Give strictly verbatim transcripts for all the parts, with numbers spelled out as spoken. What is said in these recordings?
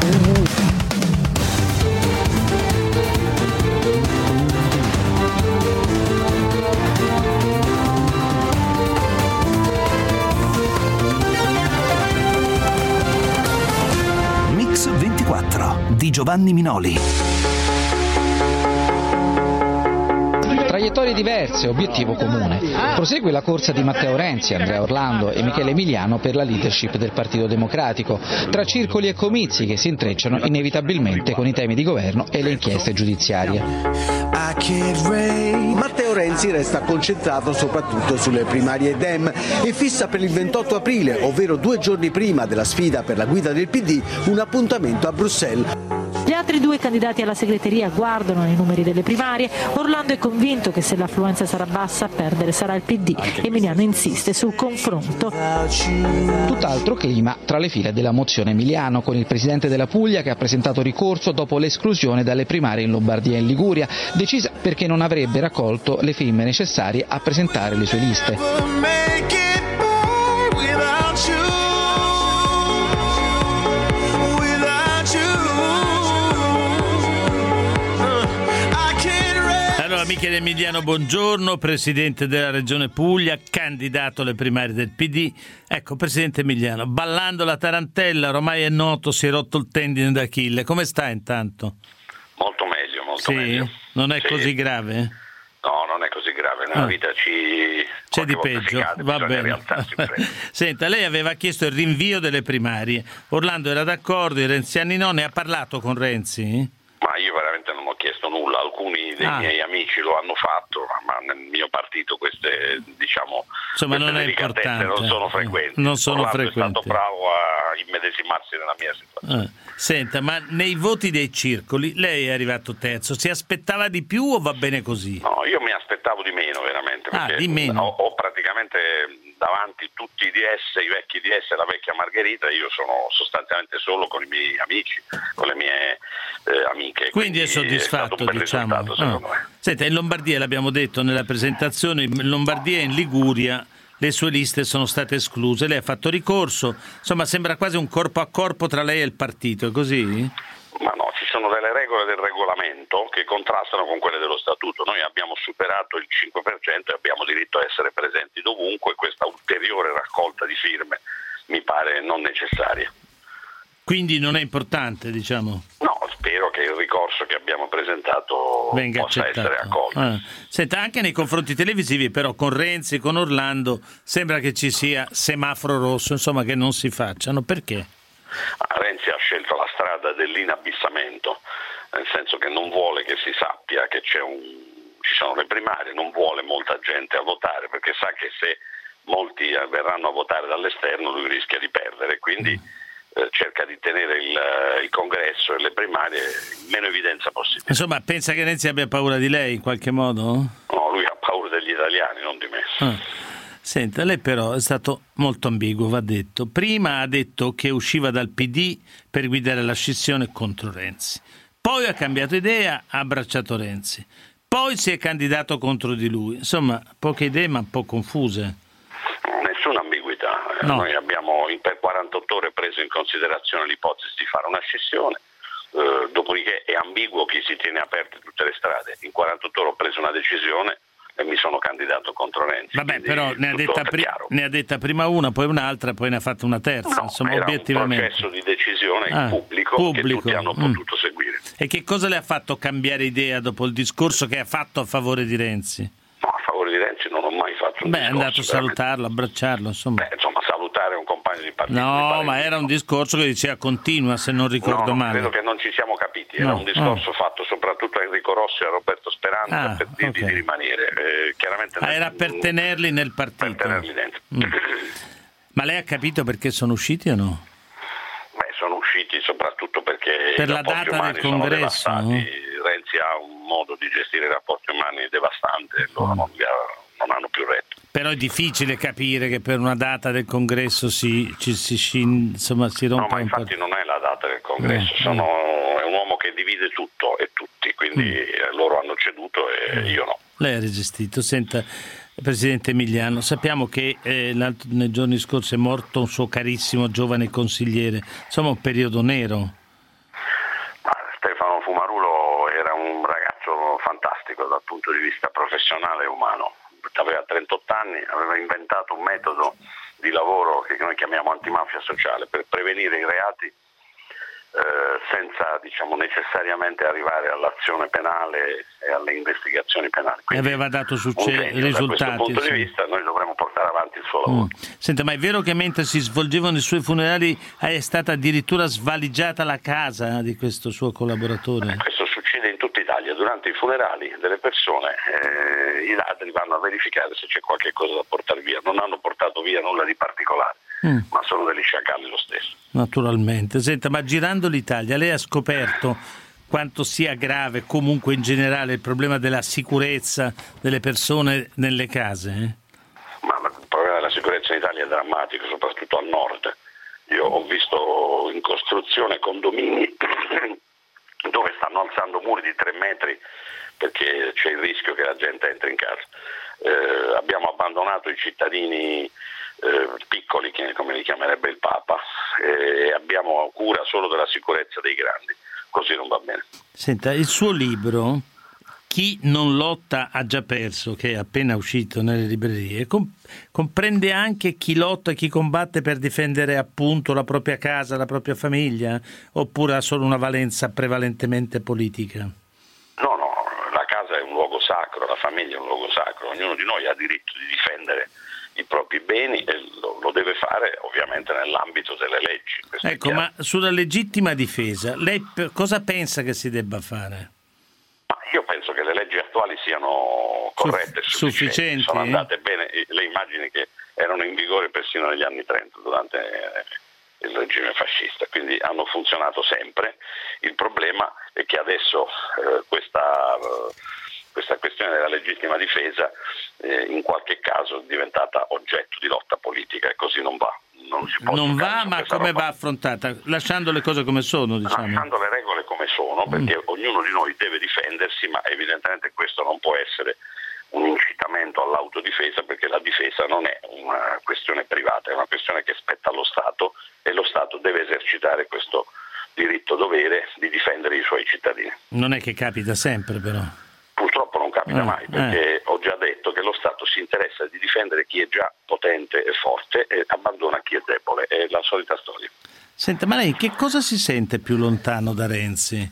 Mix ventiquattro di Giovanni Minoli. Traiettorie diverse, obiettivo comune. Prosegue la corsa di Matteo Renzi, Andrea Orlando e Michele Emiliano per la leadership del Partito Democratico, tra circoli e comizi che si intrecciano inevitabilmente con i temi di governo e le inchieste giudiziarie. Matteo Renzi resta concentrato soprattutto sulle primarie Dem e fissa per il ventotto aprile, ovvero due giorni prima della sfida per la guida del P D, un appuntamento a Bruxelles. Gli altri due candidati alla segreteria guardano i numeri delle primarie. Orlando è convinto che se l'affluenza sarà bassa a perdere sarà il P D. Emiliano insiste sul confronto. Tutt'altro clima tra le file della mozione Emiliano, con il presidente della Puglia che ha presentato ricorso dopo l'esclusione dalle primarie in Lombardia e in Liguria, decisa perché non avrebbe raccolto le firme necessarie a presentare le sue liste. Michele Emiliano, buongiorno, presidente della Regione Puglia, candidato alle primarie del P D. Ecco, presidente Emiliano, ballando la tarantella, ormai è noto, si è rotto il tendine d'Achille. Come sta intanto? Molto meglio, molto sì? meglio. Non è sì. così grave? No, non è così grave, nella ah. vita ci... c'è di peggio, cade, va bene. Senta, lei aveva chiesto il rinvio delle primarie, Orlando era d'accordo, i renziani no, ne ha parlato con Renzi? Ma io veramente non ho chiesto nulla, alcuni dei ah. miei amici lo hanno fatto, ma nel mio partito queste, diciamo, insomma, queste non è importante, non sono frequenti. Non sono Orlando frequenti. è stato bravo a immedesimarsi nella mia situazione. Ah. Senta, ma nei voti dei circoli lei è arrivato terzo, si aspettava di più o va bene così? No, io mi aspettavo di meno veramente, perché ah, di meno. Ho, ho praticamente davanti tutti i D S, i vecchi D S, la vecchia Margherita, io sono sostanzialmente solo con i miei amici, con le mie eh, amiche. Quindi, quindi è soddisfatto, è diciamo. Ah. Senta, in Lombardia, l'abbiamo detto nella presentazione, in Lombardia e in Liguria le sue liste sono state escluse, lei ha fatto ricorso, insomma sembra quasi un corpo a corpo tra lei e il partito, è così? Ma no, ci sono delle regole del regolamento che contrastano con quelle dello statuto. Noi abbiamo superato il cinque per cento e abbiamo diritto a essere presenti dovunque, questa ulteriore raccolta di firme mi pare non necessaria. Quindi non è importante, diciamo? No, spero che il ricorso che abbiamo presentato venga possa accettato. essere accolto. Ah. Senta, anche nei confronti televisivi, però con Renzi, con Orlando, sembra che ci sia semaforo rosso, insomma che non si facciano. Perché? Ah, Renzi ha scelto la strada dell'inabissamento, nel senso che non vuole che si sappia che c'è un, ci sono le primarie, non vuole molta gente a votare, perché sa che se molti verranno a votare dall'esterno lui rischia di perdere, quindi mm. cerca di tenere il, il congresso e le primarie in meno evidenza possibile. Insomma, pensa che Renzi abbia paura di lei in qualche modo? No, lui ha paura degli italiani, non di me. Ah. Senta, lei però è stato molto ambiguo, va detto. Prima ha detto che usciva dal P D per guidare la scissione contro Renzi. Poi ha cambiato idea, ha abbracciato Renzi. Poi si è candidato contro di lui. Insomma, poche idee ma un po' confuse. Nessuna ambiguità. No. Noi abbiamo per quarantotto ore preso in considerazione l'ipotesi di fare una scissione, eh, dopodiché è ambiguo chi si tiene aperte tutte le strade. In quarantotto ore ho preso una decisione e mi sono candidato contro Renzi. Vabbè, però ne ha, detta pri- ne ha detta prima una, poi un'altra, poi ne ha fatto una terza. No, insomma, era obiettivamente. un processo di decisione ah, pubblico, pubblico che tutti hanno mm. potuto seguire. E che cosa le ha fatto cambiare idea dopo il discorso che ha fatto a favore di Renzi? No, a favore di Renzi non ho mai fatto un Beh, discorso. è andato a salutarlo, abbracciarlo, insomma. Beh, insomma, salutare un compagno di partito. No, ma era un discorso che diceva continua, se non ricordo no, male. Credo che non ci siamo capiti, era no, un discorso no. fatto soprattutto a Enrico Rossi e a Roberto Speranza ah, per dirgli okay. di rimanere. Eh, chiaramente ah, era per tenerli nel partito. Per tenerli dentro. Mm. Ma lei ha capito perché sono usciti o no? Beh, sono usciti soprattutto perché per i la rapporti data umani del sono congresso, devastati. No? Renzi ha un modo di gestire i rapporti umani devastante, loro non, non hanno più retto. Però è difficile capire che per una data del congresso si, ci, si, si, insomma, si rompa no, ma un po'. infatti non è la data del congresso, eh, sono, è un uomo che divide tutto e tutti, quindi mm. loro hanno ceduto e mm. io no. Lei ha resistito. Senta, Presidente Emiliano, sappiamo che eh, nei giorni scorsi è morto un suo carissimo giovane consigliere, insomma un periodo nero. fantastico dal punto di vista professionale e umano. Aveva trentotto anni, aveva inventato un metodo di lavoro che noi chiamiamo antimafia sociale per prevenire i reati eh, senza, diciamo, necessariamente arrivare all'azione penale e alle investigazioni penali. Quindi, aveva dato succe- risultati. Da questo punto sì. di vista noi dovremmo portare avanti il suo lavoro. Mm. Senta, ma è vero che mentre si svolgevano i suoi funerali è stata addirittura svaligiata la casa di questo suo collaboratore? Eh, questo succede in tutta Italia. Durante i funerali delle persone eh, i ladri vanno a verificare se c'è qualche cosa da portare via. Non hanno portato via nulla di particolare, mm. ma sono degli sciacalli lo stesso. Naturalmente. Senta, ma girando l'Italia lei ha scoperto quanto sia grave comunque in generale il problema della sicurezza delle persone nelle case? Eh? Ma il problema della sicurezza in Italia è drammatico, soprattutto al nord. Io ho visto in costruzione condomini dove stanno alzando muri di tre metri perché c'è il rischio che la gente entri in casa. Eh, abbiamo abbandonato i cittadini eh, piccoli, che, come li chiamerebbe il Papa, e abbiamo cura solo della sicurezza dei grandi. Così non va bene. Senta, il suo libro Chi non lotta ha già perso, che è appena uscito nelle librerie, com- comprende anche chi lotta e chi combatte per difendere appunto la propria casa, la propria famiglia, oppure ha solo una valenza prevalentemente politica? No, no, la casa è un luogo sacro, la famiglia è un luogo sacro, ognuno di noi ha diritto di difendere i propri beni e lo, lo deve fare ovviamente nell'ambito delle leggi. Ecco, ma sulla legittima difesa, lei per, cosa pensa che si debba fare? Ma io penso che le leggi attuali siano corrette, Suff- sufficienti, sufficienti, sono eh? andate bene, le immagini che erano in vigore persino negli anni trenta durante il regime fascista, quindi hanno funzionato sempre. Il problema è che adesso eh, questa... Eh, Questa questione della legittima difesa eh, in qualche caso è diventata oggetto di lotta politica e così non va. Non, si può non va, ma come roba. va affrontata? Lasciando le cose come sono, diciamo. Lasciando le regole come sono, perché mm. ognuno di noi deve difendersi, ma evidentemente questo non può essere un incitamento all'autodifesa, perché la difesa non è una questione privata, è una questione che spetta allo Stato e lo Stato deve esercitare questo diritto-dovere di difendere i suoi cittadini. Non è che capita sempre, però. Purtroppo non capita eh, mai, perché eh. ho già detto che lo Stato si interessa di difendere chi è già potente e forte e abbandona chi è debole, è la solita storia. Senta, ma lei che cosa si sente più lontano da Renzi?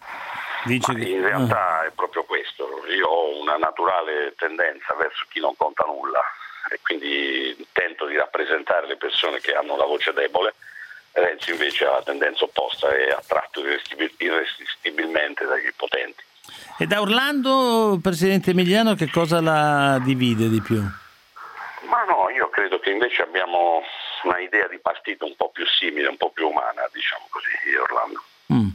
Dice ma che... in realtà eh. è proprio questo, io ho una naturale tendenza verso chi non conta nulla e quindi tento di rappresentare le persone che hanno la voce debole. Renzi invece ha la tendenza opposta, è attratto irresistibilmente dai potenti. E da Orlando, presidente Emiliano, che cosa la divide di più? Ma no, io credo che invece abbiamo una idea di partito un po' più simile, un po' più umana, diciamo così, di Orlando. Mm.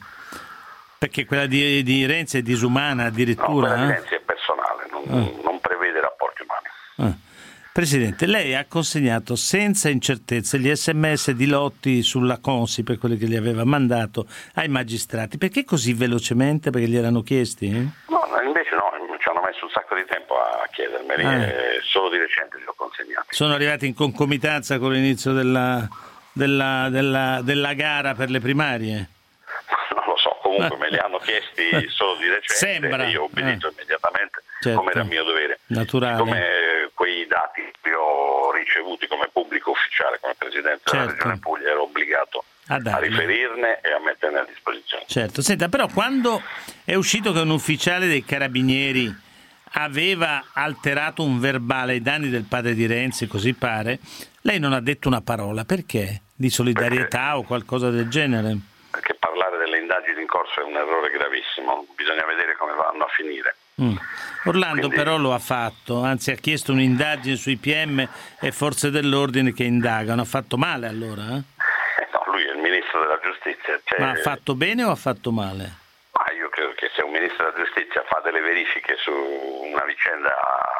Perché quella di, di Renzi è disumana addirittura? No, quella eh? di Renzi è personale, non, eh. non prevede rapporti umani. Eh. Presidente, lei ha consegnato senza incertezze gli sms di Lotti sulla Consip, quelli che gli aveva mandato, ai magistrati. Perché così velocemente? Perché gli erano chiesti? Eh? No, invece no, ci hanno messo un sacco di tempo a chiedermeli, ah. e solo di recente li ho consegnati. Sono arrivati in concomitanza con l'inizio della, della, della, della gara per le primarie? Non lo so, comunque me li hanno chiesti solo di recente. Sembra. E io ho obbedito eh. immediatamente, certo. come era mio dovere. Naturale. Come quei dati che ho ricevuti come pubblico ufficiale, come Presidente certo. della Regione Puglia, ero obbligato a, a riferirne e a metterne a disposizione. Certo, senta, però quando è uscito che un ufficiale dei Carabinieri aveva alterato un verbale ai danni del padre di Renzi, così pare, lei non ha detto una parola. Perché? Di solidarietà perché, o qualcosa del genere? Perché parlare delle indagini in corso è un errore gravissimo, bisogna vedere come vanno a finire. Mm. Orlando Quindi... però lo ha fatto, anzi ha chiesto un'indagine sui P M e forze dell'ordine che indagano. Ha fatto male allora? Eh? Eh no, lui è il ministro della giustizia. Cioè... Ma ha fatto bene o ha fatto male? Ma io credo che se un ministro della giustizia fa delle verifiche su una vicenda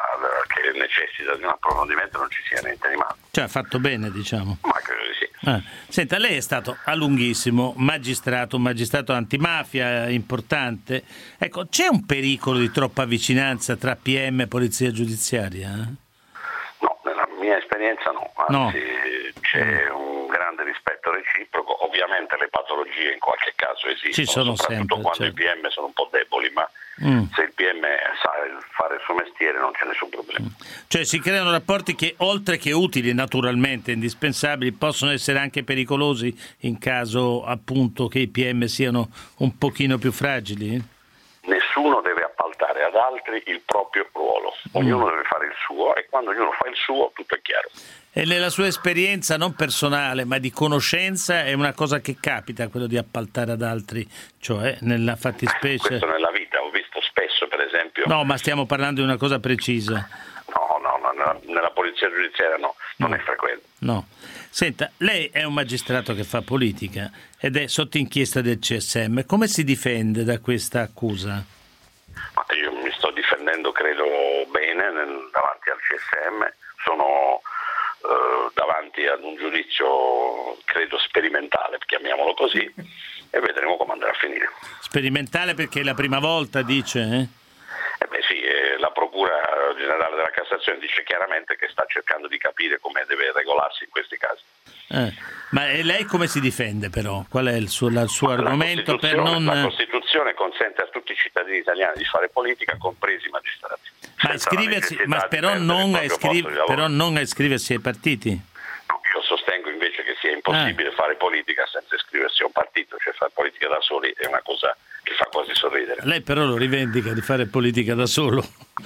che necessita di un approfondimento non ci sia niente di male. Cioè ha fatto bene, diciamo. Ma credo di sì. Ah. Senta, lei è stato a lunghissimo magistrato, un magistrato antimafia importante. Ecco, c'è un pericolo di troppa vicinanza tra P M e polizia giudiziaria? No, nella mia esperienza no, anzi no. C'è un grande rispetto reciproco, ovviamente le patologie in qualche caso esistono, ci sono soprattutto sempre, quando certo. i P M sono un po' deboli, ma mm. se il P M sa fare il suo mestiere non c'è nessun problema. Cioè si creano rapporti che, oltre che utili, naturalmente indispensabili, possono essere anche pericolosi in caso appunto che i P M siano un pochino più fragili? Nessuno deve appaltare ad altri il proprio ruolo, ognuno mm. deve fare il suo, e quando ognuno fa il suo tutto è chiaro. E nella sua esperienza non personale ma di conoscenza è una cosa che capita, quello di appaltare ad altri, cioè nella fattispecie? Questo nella vita ho visto spesso, per esempio. No, ma stiamo parlando di una cosa precisa. No, no, no nella, nella polizia giudiziaria no, non no. è frequente. No. Senta, lei è un magistrato che fa politica ed è sotto inchiesta del C S M. Come si difende da questa accusa? Ma io mi sto difendendo, credo, bene nel, davanti al C S M. Sono eh, davanti ad un giudizio, credo, sperimentale, chiamiamolo così, e vedremo come andrà a finire. Sperimentale perché è la prima volta, dice? Eh? Eh beh sì, eh, la Procura Generale della Cassazione dice chiaramente che sta cercando di capire come deve regolarsi in questi casi. Eh, ma e lei come si difende però? Qual è il suo, il suo argomento per non... La Costituzione consente a tutti i cittadini italiani di fare politica, compresi i magistrati. Ma, iscriversi, ma però, non a iscriver, però non a iscriversi ai partiti? No, io sostengo invece che sia impossibile ah. fare politica senza iscriversi a un partito, cioè fare politica da soli è una cosa che fa quasi sorridere. Lei però lo rivendica di fare politica da solo,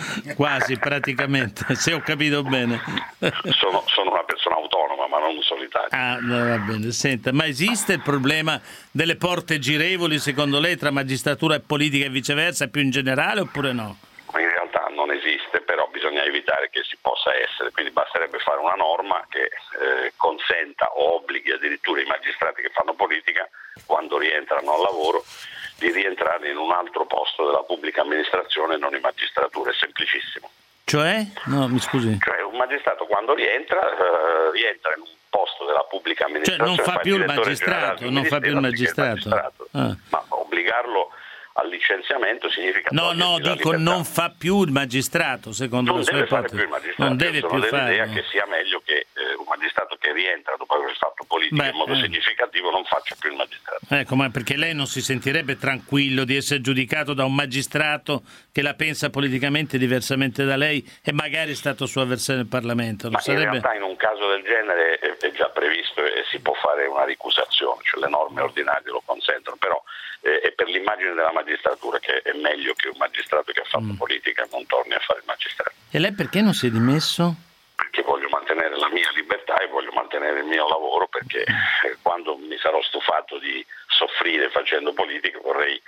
quasi praticamente, se ho capito bene. Sono, sono una persona autonoma, ma non solitaria. Ah, no, va bene. Senta, ma esiste il problema delle porte girevoli, secondo lei, tra magistratura e politica e viceversa, più in generale, oppure no? In realtà non esiste, però bisogna evitare che si possa essere, quindi basterebbe fare una norma che eh, consenta o obblighi addirittura i magistrati che fanno politica, quando rientrano al lavoro, di rientrare in un altro posto della pubblica amministrazione, non in magistratura. È semplicissimo. Cioè? No, mi scusi. Cioè un magistrato quando rientra, eh, rientra in un posto della pubblica amministrazione. Cioè non fa più il magistrato, non fa più il magistrato. Il magistrato. Ah. Ma obbligarlo al licenziamento significa... No, no, dico non fa più il magistrato, secondo non la sua ipotesi. Non deve più più fare. L'idea che sia meglio che eh, un magistrato che rientra dopo aver fatto politica Beh, in modo eh. significativo non faccia più il magistrato. Ecco, ma perché lei non si sentirebbe tranquillo di essere giudicato da un magistrato che la pensa politicamente diversamente da lei e magari è stato suo avversario nel Parlamento? Lo ma sarebbe... in realtà in un caso del genere è, è già previsto e si può fare una ricusazione, cioè le norme ordinarie lo consentono, però eh, è per l'immagine della magistratura che è meglio che un magistrato che ha fatto mm. politica non torni a fare il magistrato. E lei perché non si è dimesso? Perché voglio mantenere la mia libertà e voglio mantenere il mio lavoro, perché eh, quando mi sarò stufato di soffrire facendo politica vorrei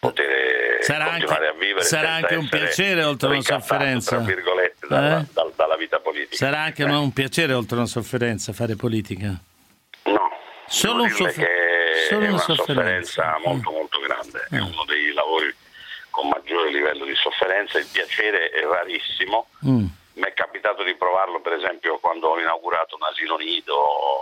poter sarà continuare anche, a vivere. Sarà anche un piacere oltre una sofferenza. Tra virgolette, dalla, eh? dalla, dalla vita politica. Sarà anche eh. un piacere oltre una sofferenza fare politica? No, solo, un soffer- che solo è una una sofferenza, sofferenza mm. molto molto grande, mm. è uno dei lavori con maggiore livello di sofferenza. Il piacere è rarissimo. Mm. Mi è capitato di provarlo, per esempio, quando ho inaugurato un asilo nido,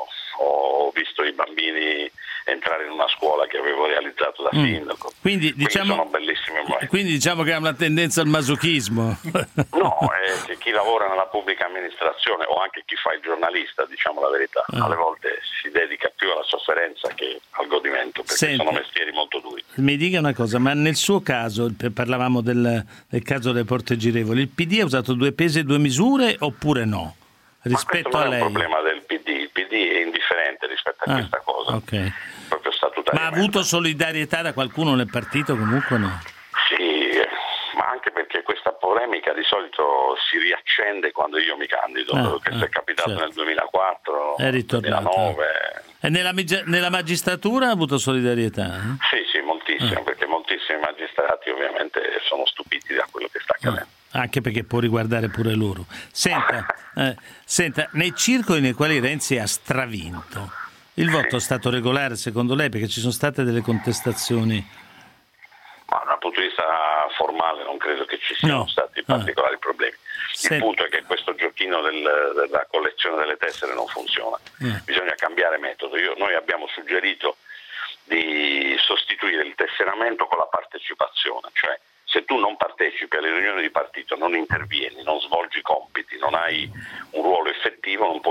ho visto i bambini entrare in una scuola che avevo realizzato da sindaco. Mm. Quindi, diciamo, quindi sono bellissime momenti. Quindi diciamo che ha una tendenza al masochismo. No, è che chi lavora nella pubblica amministrazione o anche chi fa il giornalista, diciamo la verità, ah. alle volte si dedica più alla sofferenza che al godimento, perché Senti, sono mestieri molto duri. Mi dica una cosa, ma nel suo caso, parlavamo del, del caso delle porte girevoli, il P D ha usato due pesi e due misure oppure no? Rispetto ma a lei? Non è un problema del P D, il P D è indifferente rispetto a ah, questa cosa. Okay. Proprio statutariamente. Ma ha avuto solidarietà da qualcuno nel partito comunque no? Sì, ma anche perché questa polemica di solito si riaccende quando io mi candido, ah, che ah, è capitato certo. nel duemilaquattro, nel duemilanove. E nella, nella magistratura ha avuto solidarietà? Eh? Sì, sì, moltissimo, ah. perché moltissimi magistrati ovviamente sono stupiti da quello che sta accadendo. Ah. Anche perché può riguardare pure loro. Senta, eh, senta, nei circoli nei quali Renzi ha stravinto, il voto è stato regolare secondo lei? Perché ci sono state delle contestazioni. Ma dal punto di vista formale non credo che ci siano no. stati particolari ah. problemi. Il Se... punto è che questo giochino del, della collezione delle tessere non funziona. Ah. Bisogna cambiare metodo. Io, noi abbiamo suggerito di sostituire il tesseramento con la partecipazione, cioè se tu non partecipi alle riunioni di partito, non intervieni, non svolgi compiti, non hai un ruolo effettivo, non puoi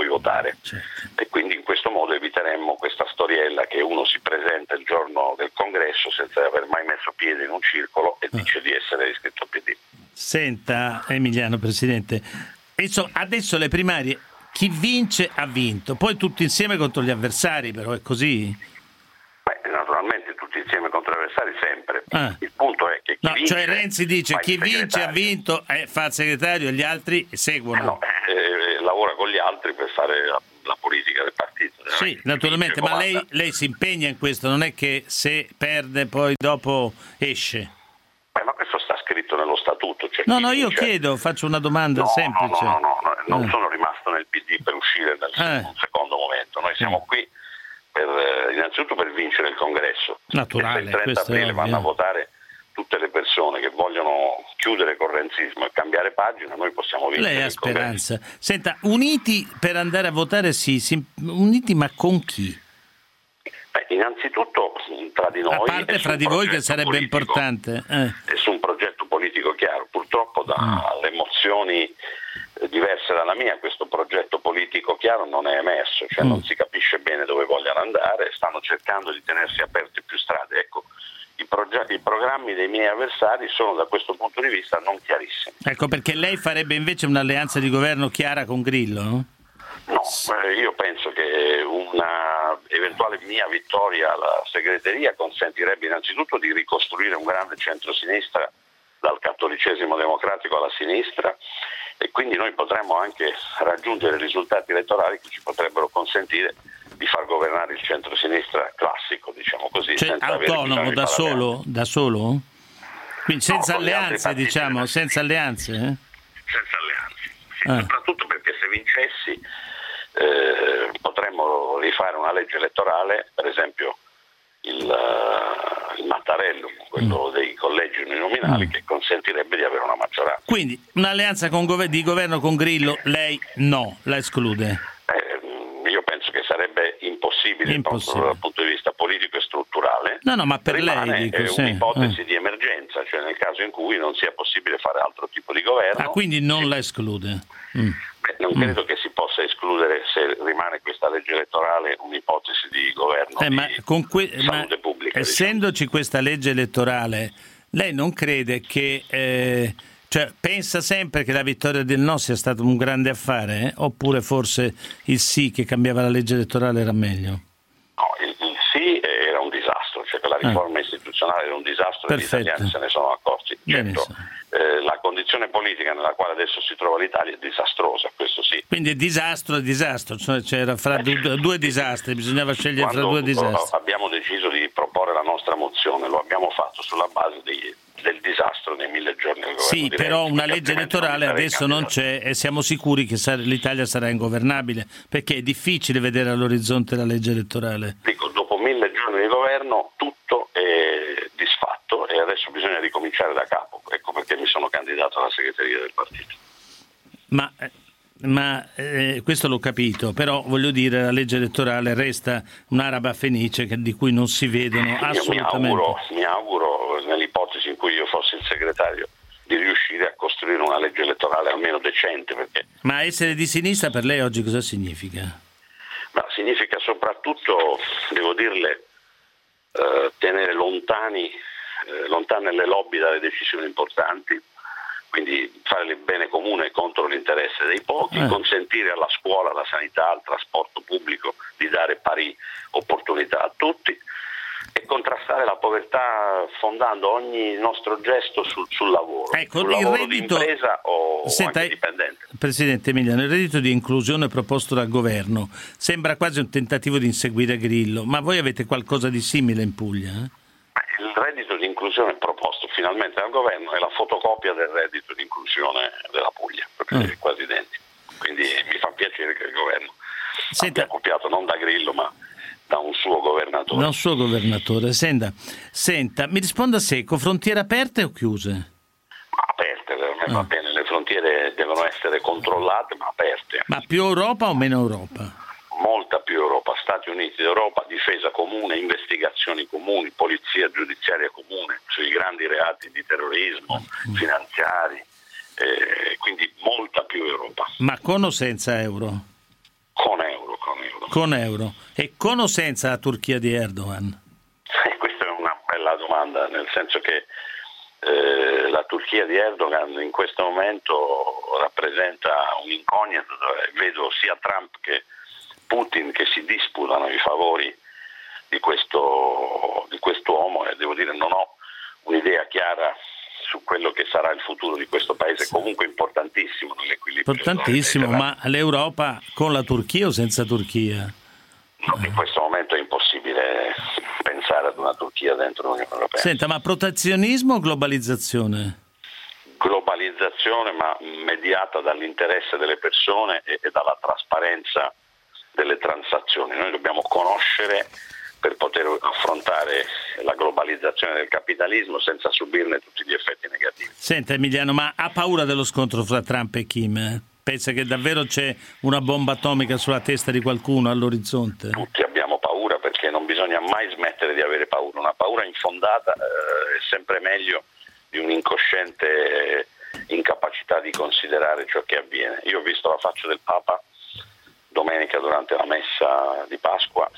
certo. E quindi in questo modo eviteremmo questa storiella che uno si presenta il giorno del congresso senza aver mai messo piede in un circolo e dice di essere iscritto al P D. Senta Emiliano, Presidente, adesso le primarie, chi vince ha vinto, poi tutti insieme contro gli avversari, però è così? Beh, naturalmente tutti insieme contro gli avversari sempre. Ah. Il punto è che chi no, vince, cioè Renzi dice chi vince ha vinto, eh, fa il segretario e gli altri seguono. Eh no, eh, lavora con gli altri per fare la, la politica del partito. Sì, naturalmente, ma lei, lei si impegna in questo, non è che se perde poi dopo esce. Beh, ma questo sta scritto nello statuto. Cioè no, no, io vince... chiedo, faccio una domanda no, semplice. No, no, no, no non eh. sono rimasto nel P D per uscire dal eh. un secondo momento. Noi siamo qui per, innanzitutto per vincere il congresso. Naturale, il trenta aprile vanno a votare tutte le persone che vogliono chiudere col renzismo e cambiare pagina, noi possiamo vincere. Lei ha il speranza. congresso. Senta, uniti per andare a votare sì, sì, uniti ma con chi? Beh, innanzitutto tra di noi. A parte fra di voi che sarebbe politico, importante. Eh. E su un progetto politico chiaro. Purtroppo dalle mm. emozioni diverse dalla mia questo progetto politico chiaro non è emerso, cioè mm. non si capisce bene dove vogliono andare, stanno cercando di tenersi aperte più strade. Ecco, i, proge- i programmi dei miei avversari sono da questo punto di vista non chiarissimi. Ecco, perché lei farebbe invece un'alleanza di governo chiara con Grillo, no? No, eh, io penso che una eventuale mia vittoria alla segreteria consentirebbe innanzitutto di ricostruire un grande centrosinistra dal cattolicesimo democratico alla sinistra, e quindi noi potremmo anche raggiungere risultati elettorali che ci potrebbero consentire di far governare il centrosinistra classico, diciamo così. Cioè senza autonomo, da solo, da solo? Quindi senza no, alleanze, diciamo, senza alleanze? Eh? Senza alleanze, sì, ah. soprattutto perché se vincessi eh, potremmo rifare una legge elettorale, per esempio il, uh, il Mattarello, quello mm. dei collegi uninominali, mm. che consentirebbe di avere una maggioranza. Quindi un'alleanza con gov- di governo con Grillo lei no, la esclude? Eh, io penso che sarebbe impossibile, impossibile. dal punto di vista politico e strutturale. No, no, ma per Rimane lei dico, sì. un'ipotesi eh. di emergenza, cioè nel caso in cui non sia possibile fare altro tipo di governo. Ah, quindi non sì. la esclude? Mm. Beh, non mm. credo che si possa escludere, se rimane questa legge elettorale, un'ipotesi di governo eh, di ma con que- salute ma pubblica. Essendoci diciamo. questa legge elettorale, lei non crede che... Eh, cioè pensa sempre che la vittoria del no sia stato un grande affare, eh? Oppure forse il sì che cambiava la legge elettorale era meglio? No, il, il sì era un disastro, cioè che la riforma ah. istituzionale era un disastro. Perfetto. E gli italiani se ne sono accorti. Certo, eh, la condizione politica nella quale adesso si trova l'Italia è disastrosa, questo sì. Quindi è disastro è disastro, cioè c'era fra due, due disastri, bisognava scegliere Quando fra due disastri. Abbiamo deciso di proporre la nostra mozione, lo abbiamo fatto sulla base dei, del disastro dei mille giorni del governo. Sì, però una legge elettorale adesso non c'è e siamo sicuri che l'Italia sarà ingovernabile, perché è difficile vedere all'orizzonte la legge elettorale. Dico, dopo mille giorni di governo tutto è disfatto e adesso bisogna ricominciare da capo. Ecco perché mi sono candidato alla segreteria del partito. Ma, ma eh, questo l'ho capito, però voglio dire, la legge elettorale resta un'araba fenice che, di cui non si vedono io assolutamente. Mi auguro, mi auguro, nell'ipotesi in cui io fossi il segretario, di riuscire a costruire una legge elettorale almeno decente. Perché... Ma essere di sinistra per lei oggi cosa significa? Ma significa soprattutto, devo dirle, eh, tenere lontani, eh, lontane le lobby dalle decisioni importanti, quindi fare il bene comune contro l'interesse dei pochi, eh. consentire alla scuola, alla sanità, al trasporto pubblico di dare pari opportunità a tutti e contrastare la povertà fondando ogni nostro gesto sul, sul lavoro, ecco, sul il lavoro reddito... di impresa o, Senta, o anche dipendente. Presidente Emiliano, il reddito di inclusione proposto dal governo sembra quasi un tentativo di inseguire Grillo, ma voi avete qualcosa di simile in Puglia? Eh? Il reddito di inclusione proposto finalmente dal governo è la fotocopia del reddito di inclusione della Puglia, perché mm. è quasi identico. Quindi mi fa piacere che il governo Senta, abbia copiato non da Grillo ma da un suo governatore. Da un suo governatore. Senta, senta, mi risponda secco, frontiere aperte o chiuse? Ma aperte, per me va ah. bene, le frontiere devono essere controllate ma aperte. Ma più Europa o meno Europa? Molta più Europa, Stati Uniti d'Europa, difesa comune, investigazioni comuni, polizia giudiziaria comune sui grandi reati di terrorismo, mm. finanziari, eh, quindi molta più Europa. Ma con o senza euro? Con euro, con Con euro. E con o senza la Turchia di Erdogan? Eh, questa è una bella domanda, nel senso che eh, la Turchia di Erdogan in questo momento rappresenta un'incognita, dove vedo sia Trump che Putin che si disputano i favori di questo di quest'uomo, e devo dire non ho un'idea chiara su quello che sarà il futuro di questo paese, sì. Comunque importantissimo nell'equilibrio. Importantissimo, ma l'Europa con la Turchia o senza Turchia? No, in questo momento è impossibile pensare ad una Turchia dentro l'Unione Europea. Senta, ma protezionismo o globalizzazione? Globalizzazione, ma mediata dall'interesse delle persone e, e dalla trasparenza delle transazioni. Noi dobbiamo conoscere per poter affrontare la globalizzazione del capitalismo senza subirne tutti gli effetti negativi. Senta Emiliano, ma ha paura dello scontro fra Trump e Kim? Pensa che davvero c'è una bomba atomica sulla testa di qualcuno all'orizzonte? Tutti abbiamo paura, perché non bisogna mai smettere di avere paura. Una paura infondata eh, è sempre meglio di un'incosciente incapacità di considerare ciò che avviene. Io ho visto la faccia del Papa domenica durante la messa di Pasqua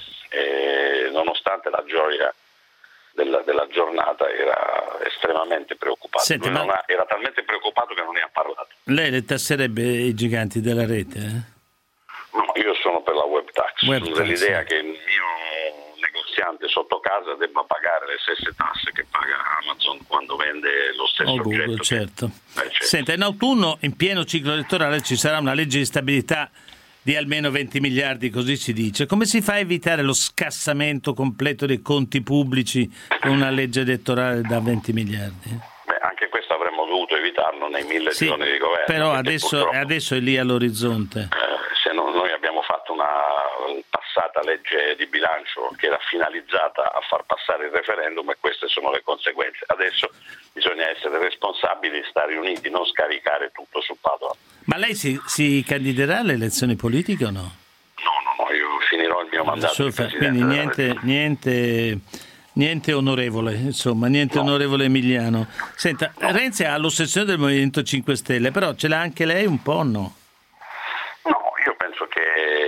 e nonostante la gioia della, della giornata era estremamente preoccupato. Senti, Lui ma... non ha, era talmente preoccupato che non ne ha parlato. Lei le tasserebbe i giganti della rete? Eh? No, io sono per la web tax, web tax dell'idea sì. che il mio negoziante sotto casa debba pagare le stesse tasse che paga Amazon quando vende lo stesso oh, oggetto. Google, certo. Che... Eh, certo. Senta, in autunno, in pieno ciclo elettorale, ci sarà una legge di stabilità di almeno venti miliardi, così si dice. Come si fa a evitare lo scassamento completo dei conti pubblici con una legge elettorale da venti miliardi? Beh, anche questo avremmo dovuto evitarlo nei mille sì, giorni di governo. Però adesso, adesso è lì all'orizzonte. Eh, se non, noi abbiamo fatto una passata legge di bilancio che era finalizzata a far passare il referendum e queste sono le conseguenze. Adesso bisogna essere responsabili, stare uniti, non scaricare tutto su Padova. Ma lei si, si candiderà alle elezioni politiche o no? No, no, no, io finirò il mio mandato. Fa, quindi niente, niente, niente onorevole, insomma, niente no. Onorevole Emiliano. Senta, no. Renzi ha l'ossessione del Movimento cinque Stelle, però ce l'ha anche lei un po', no? No, io penso che,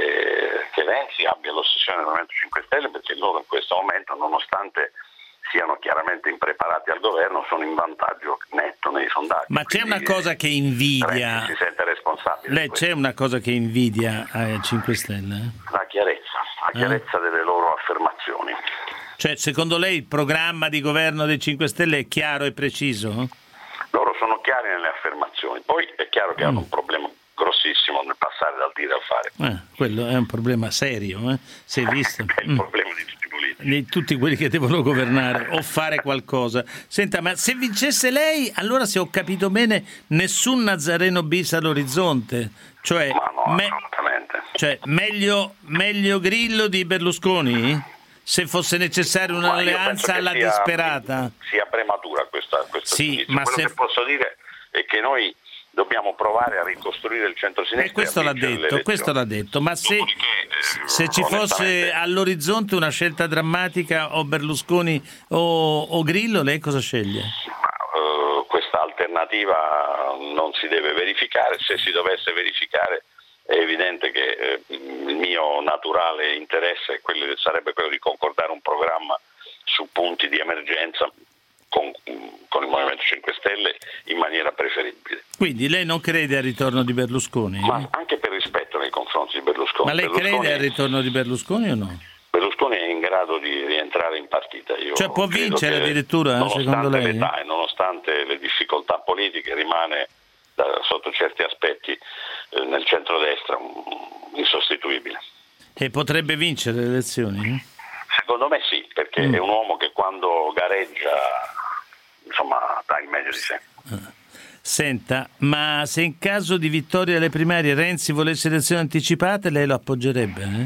che Renzi abbia l'ossessione del Movimento cinque Stelle perché loro in questo momento, nonostante siano chiaramente impreparati al governo, sono in vantaggio netto nei sondaggi. Ma c'è una cosa che invidia, si sente responsabile. Lei c'è una cosa che invidia ai cinque Stelle? La chiarezza, la chiarezza eh? delle loro affermazioni. Cioè, secondo lei il programma di governo dei cinque Stelle è chiaro e preciso? Loro sono chiari nelle affermazioni, poi è chiaro che mm. hanno un problema grossissimo nel passare dal dire al fare. Eh, quello è un problema serio, eh? Si è visto? È il mm. problema di tutti i politici. Di tutti quelli che devono governare o fare qualcosa. Senta, ma se vincesse lei, allora, se ho capito bene, nessun Nazareno bis all'orizzonte? Cioè, ma no, me- assolutamente. Cioè, meglio, meglio Grillo di Berlusconi? Se fosse necessaria un'alleanza alla sia, disperata? Sia prematura questa, questa sì, ma quello se... che posso dire è che noi dobbiamo provare a ricostruire il centro-sinistra. E questo l'ha detto, questo l'ha detto, ma se, eh, se ci fosse all'orizzonte una scelta drammatica o Berlusconi o, o Grillo, lei cosa sceglie? Ma, uh, questa alternativa non si deve verificare. Se si dovesse verificare è evidente che eh, il mio naturale interesse è quello, sarebbe quello di concordare un programma su punti di emergenza con, con il Movimento cinque Stelle in maniera preferibile. Quindi lei non crede al ritorno di Berlusconi? Ma anche per rispetto nei confronti di Berlusconi. Ma lei Berlusconi, crede al ritorno di Berlusconi o no? Berlusconi è in grado di rientrare in partita. Io cioè può vincere addirittura, secondo lei? L'età e nonostante le difficoltà politiche rimane da, sotto certi aspetti eh, nel centrodestra um, insostituibile. E potrebbe vincere le elezioni? Secondo me sì, perché mm. è un uomo che quando gareggia, insomma, dà il meglio di sé. Senta, ma se in caso di vittoria alle primarie Renzi volesse elezioni anticipate, lei lo appoggerebbe? Eh?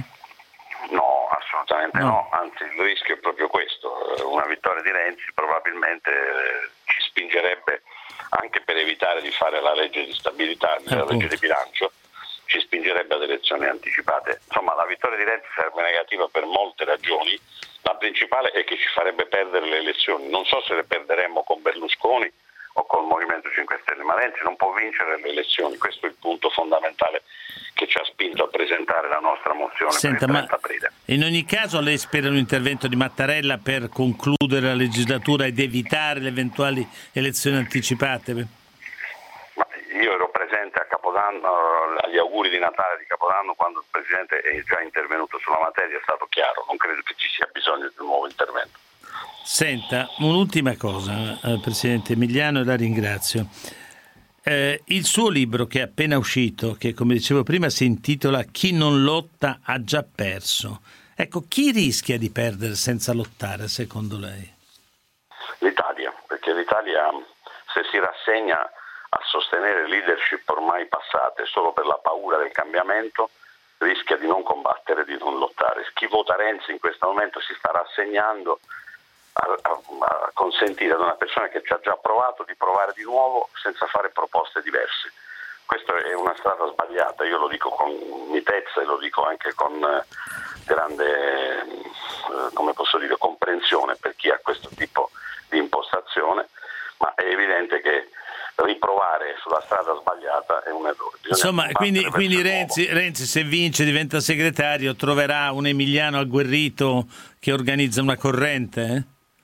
No, assolutamente no. no, anzi il rischio è proprio questo. Una vittoria di Renzi probabilmente ci spingerebbe, anche per evitare di fare la legge di stabilità, la Appunto. legge di bilancio, ci spingerebbe ad elezioni anticipate. Insomma, la vittoria di Renzi sarebbe negativa per molte ragioni. La principale è che ci farebbe perdere le elezioni. Non so se le perderemmo con Berlusconi o col Movimento cinque Stelle, ma Renzi non può vincere le elezioni, questo è il punto fondamentale che ci ha spinto a presentare la nostra mozione. Senta, per il trenta aprile. In ogni caso lei spera un intervento di Mattarella per concludere la legislatura ed evitare le eventuali elezioni anticipate? Ma io ero presente a Capodanno, agli auguri di Natale di Capodanno, quando il Presidente è già intervenuto sulla materia, è stato chiaro, non credo che ci sia bisogno di un nuovo intervento. Senta, un'ultima cosa, eh, Presidente Emiliano, e la ringrazio. Eh, il suo libro che è appena uscito, che come dicevo prima si intitola Chi non lotta ha già perso. Ecco, chi rischia di perdere senza lottare, secondo lei? L'Italia, perché l'Italia, se si rassegna a sostenere leadership ormai passate solo per la paura del cambiamento, rischia di non combattere, di non lottare. Chi vota Renzi in questo momento si sta rassegnando A, a, a consentire ad una persona che ci ha già provato di provare di nuovo senza fare proposte diverse. Questa è una strada sbagliata, io lo dico con mitezza e lo dico anche con eh, grande eh, come posso dire, comprensione per chi ha questo tipo di impostazione, ma è evidente che riprovare sulla strada sbagliata è un errore. Bisogna Insomma, quindi, quindi Renzi, Renzi se vince, diventa segretario, troverà un Emiliano agguerrito che organizza una corrente? Eh?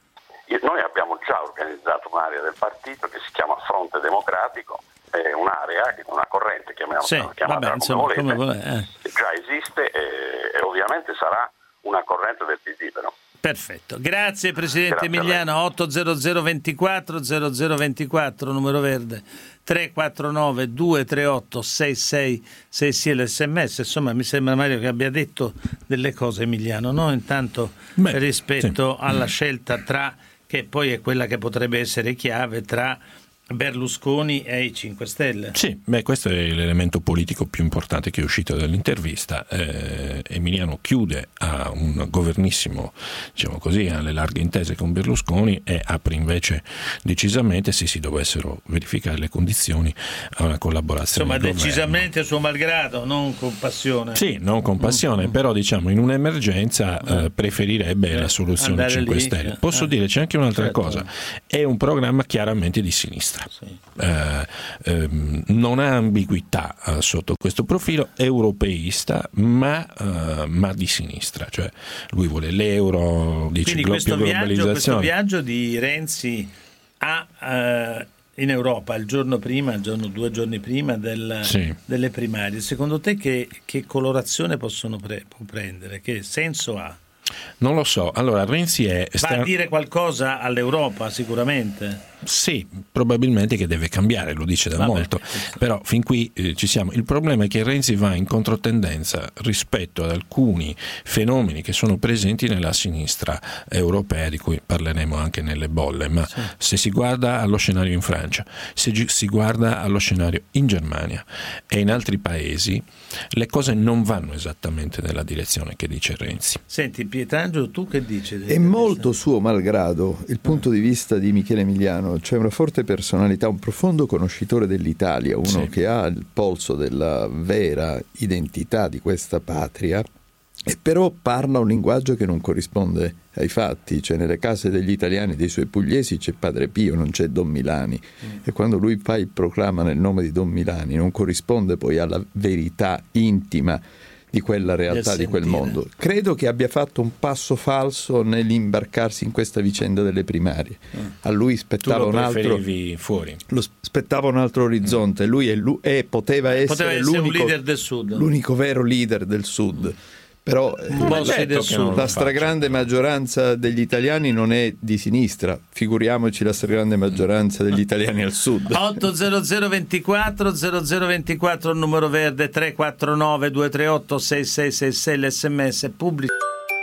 Noi abbiamo già organizzato un'area del partito che si chiama Fronte Democratico, è un'area, una corrente, chiamiamola, sì, chiamata vabbè, come insomma, volete, come volete eh. che già esiste e, e ovviamente sarà una corrente del P D, però. Perfetto, grazie Presidente Grazie Emiliano. otto zero zero ventiquattro zero zero ventiquattro numero verde, tre quattro nove due tre otto sei sei sei sei l'Sms. Insomma, mi sembra Mario che abbia detto delle cose, Emiliano, no? Intanto Beh, rispetto sì. alla scelta tra, che poi è quella che potrebbe essere chiave, tra Berlusconi e i cinque Stelle. Sì, beh, questo è l'elemento politico più importante che è uscito dall'intervista. Eh, Emiliano chiude a un governissimo, diciamo così, alle larghe intese con Berlusconi e apre invece decisamente, se si dovessero verificare le condizioni, a una collaborazione. Insomma, decisamente a suo malgrado, non con passione. Sì, non con passione, mm-hmm. però diciamo in un'emergenza eh, preferirebbe eh, la soluzione cinque Stelle. Posso eh. dire, c'è anche un'altra certo. cosa, è un programma chiaramente di sinistra. Sì. Eh, ehm, non ha ambiguità eh, sotto questo profilo, europeista ma, eh, ma di sinistra, cioè lui vuole l'euro, dice quindi questo viaggio, questo viaggio di Renzi a, eh, in Europa il giorno prima, il giorno, due giorni prima del, sì. delle primarie, secondo te che, che colorazione possono pre- può prendere, che senso ha? Non lo so. Allora Renzi è va a dire qualcosa all'Europa sicuramente. Sì, probabilmente che deve cambiare, lo dice da Vabbè, molto, questo. Però fin qui eh, ci siamo. Il problema è che Renzi va in controtendenza rispetto ad alcuni fenomeni che sono presenti nella sinistra europea, di cui parleremo anche nelle bolle, ma sì. se si guarda allo scenario in Francia, se gi- si guarda allo scenario in Germania e in altri paesi, le cose non vanno esattamente nella direzione che dice Renzi. Senti Pietrangelo, tu che dici? È molto suo malgrado il punto di vista di Michele Emiliano. C'è una forte personalità, un profondo conoscitore dell'Italia, uno sì. che ha il polso della vera identità di questa patria, e però parla un linguaggio che non corrisponde ai fatti. Cioè nelle case degli italiani, dei suoi pugliesi, c'è Padre Pio, non c'è Don Milani, mm. e quando lui fa il proclama nel nome di Don Milani non corrisponde poi alla verità intima di quella realtà, di quel mondo. Credo che abbia fatto un passo falso nell'imbarcarsi in questa vicenda delle primarie. Mm. A lui spettava un altro fuori. Lo spettava un altro orizzonte. Mm. Lui, è, lui è, poteva essere, poteva essere l'unico, un leader del Sud. L'unico vero leader del Sud. Però eh, del Sud. la stragrande maggioranza degli italiani non è di sinistra, figuriamoci la stragrande maggioranza degli italiani al Sud. otto zero zero ventiquattro zero zero ventiquattro il numero verde, tre quattro nove due tre otto sei sei sei sei l'Sms pubblico.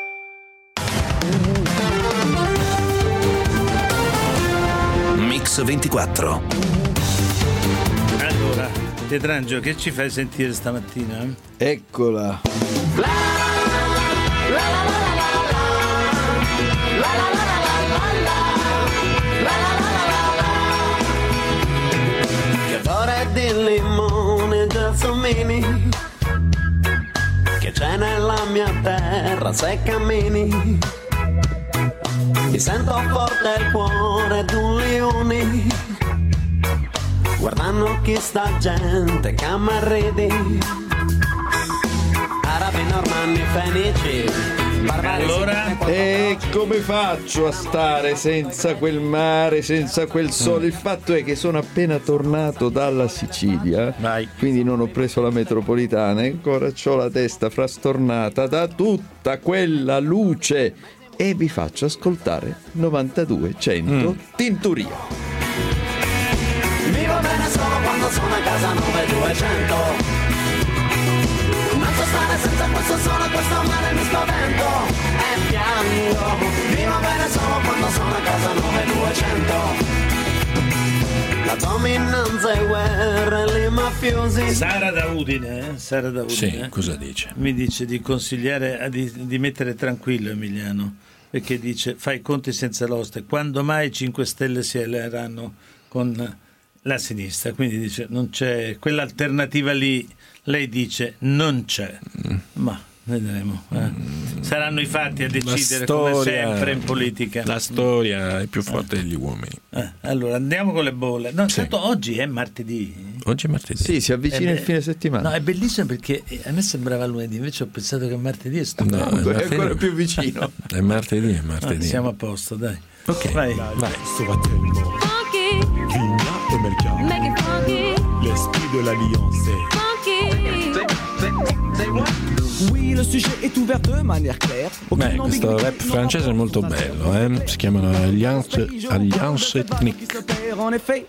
Mix ventiquattro. Allora, Pietrangelo, che ci fai sentire stamattina? Eccola. Di limone e gelsomini che c'è nella mia terra se cammini. Mi sento forte il cuore d'un leone guardando chi sta gente che m'arredi. Arabi, normanni, fenici, barbari. Allora, e come faccio a stare senza quel mare, senza quel sole? Il fatto è che sono appena tornato dalla Sicilia, Vai. quindi non ho preso la metropolitana e ancora ho la testa frastornata da tutta quella luce. E vi faccio ascoltare novantadue cento mm. Tintoria. Mi va bene solo quando sono a casa nove duecento. Non so stare senza questo sole, questo mare mi spavento e piango. Mi va bene solo quando sono a casa nove duecento. La dominanza e guerra e i mafiosi. Sara da Udine, eh? Sara da Udine Sì, eh? cosa dice? Mi dice di consigliare di, di mettere tranquillo Emiliano, perché dice fai i conti senza l'oste, quando mai i cinque Stelle si alleeranno con la sinistra, quindi dice non c'è quell'alternativa lì, lei dice non c'è, mm. ma vedremo, eh. Saranno i fatti a decidere, storia, come sempre in politica. La storia è più forte eh. degli uomini. Eh. Allora andiamo con le bolle. No, sì. Tanto oggi è martedì. Oggi è martedì. Sì, si avvicina eh, il fine settimana. No, è bellissimo perché a me sembrava lunedì, invece ho pensato che martedì è stato. No, è, è ancora più vicino. È martedì, è martedì. Ah, siamo a posto, dai. Ok, vai. vai. L'esprit de l'alliance. Oui, le sujet est ouvert de manière claire. Beh, questo rap francese è molto bello, eh? Si chiamano Alliance, Alliance Ethnique. En effet,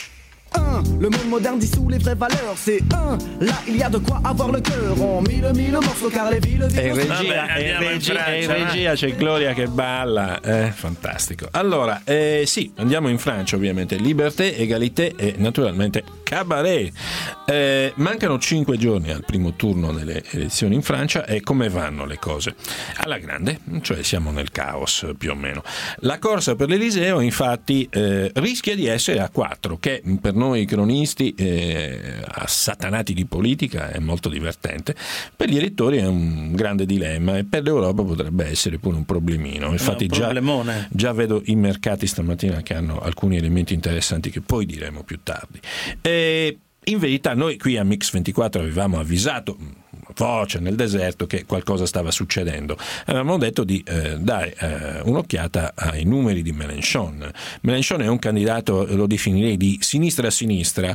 un, le monde moderne dissout les vraies valeurs. C'est un, là il y a de quoi avoir le cœur. On mille mille morceaux car les villes E in vivent. regia, Vabbè, e in andiamo in regia, Francia, e in vai. regia c'è Gloria che balla, eh, fantastico. Allora, eh, sì, andiamo in Francia ovviamente, liberté, égalité e naturalmente cabaret. Eh, mancano cinque giorni al primo turno delle elezioni in Francia e come vanno le cose? Alla grande, cioè siamo nel caos più o meno. La corsa per l'Eliseo infatti eh, rischia di essere a quattro, che per noi cronisti eh, assatanati di politica è molto divertente, per gli elettori è un grande dilemma e per l'Europa potrebbe essere pure un problemino. Infatti un già, problemone. già vedo i mercati stamattina che hanno alcuni elementi interessanti che poi diremo più tardi. E in verità noi qui a Mix ventiquattro avevamo avvisato voce nel deserto che qualcosa stava succedendo. Avevamo detto di eh, dare eh, un'occhiata ai numeri di Mélenchon. Mélenchon è un candidato, lo definirei di sinistra a sinistra,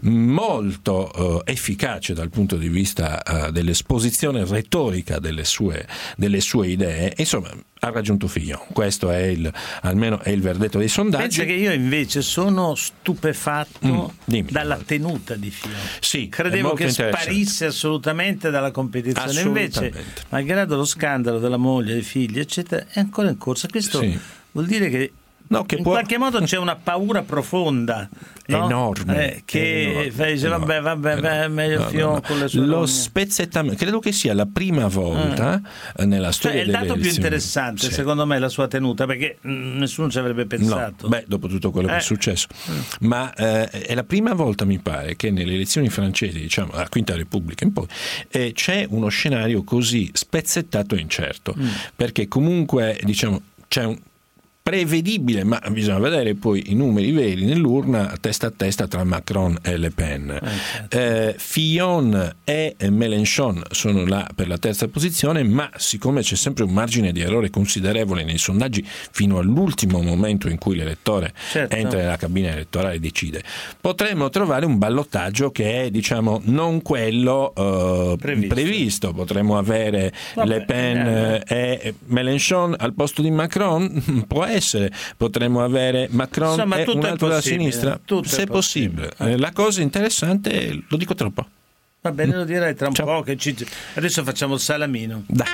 molto eh, efficace dal punto di vista eh, dell'esposizione retorica delle sue, delle sue idee. Insomma, ha raggiunto Fillon. Questo è il, almeno è il verdetto dei sondaggi. Pensa che io invece sono stupefatto Mm, dimmi. dalla tenuta di Fillon. Sì, è credevo molto che interessante. sparisse assolutamente dalla competizione, Assolutamente. invece malgrado lo scandalo della moglie, dei figli eccetera, è ancora in corsa. Questo Sì. vuol dire che No, che in può... qualche modo c'è una paura profonda, no? enorme, eh, che enorme, fa, dice, enorme, vabbè vabbè, vabbè meglio no, Fillon no, no. con le sue lo rogne. spezzettamento credo che sia la prima volta eh. nella storia Cioè, è il delle dato più elezioni. interessante, Sì. secondo me, la sua tenuta, perché mh, nessuno ci avrebbe pensato. No, beh, dopo tutto quello che Eh. è successo. Ma eh, è la prima volta, mi pare, che nelle elezioni francesi, diciamo, la Quinta Repubblica in poi, eh, c'è uno scenario così spezzettato e incerto. Mm. Perché comunque, diciamo, c'è un prevedibile, ma bisogna vedere poi i numeri veri nell'urna testa a testa tra Macron e Le Pen. Eh, certo. eh, Fillon e Mélenchon sono là per la terza posizione, ma siccome c'è sempre un margine di errore considerevole nei sondaggi fino all'ultimo momento in cui l'elettore Certo. entra nella cabina elettorale e decide, potremmo trovare un ballottaggio che è, diciamo, non quello eh, Previsto. previsto. Potremmo avere Vabbè, Le Pen eh, eh, e Mélenchon al posto di Macron, può essere, potremmo avere Macron Insomma, e tutto un è altro della possibile, sinistra, tutto se è è possibile. possibile. Eh, La cosa interessante, lo dico troppo. Va bene, lo direi tra un Ciao. po' che ci... adesso facciamo il salamino. Dai.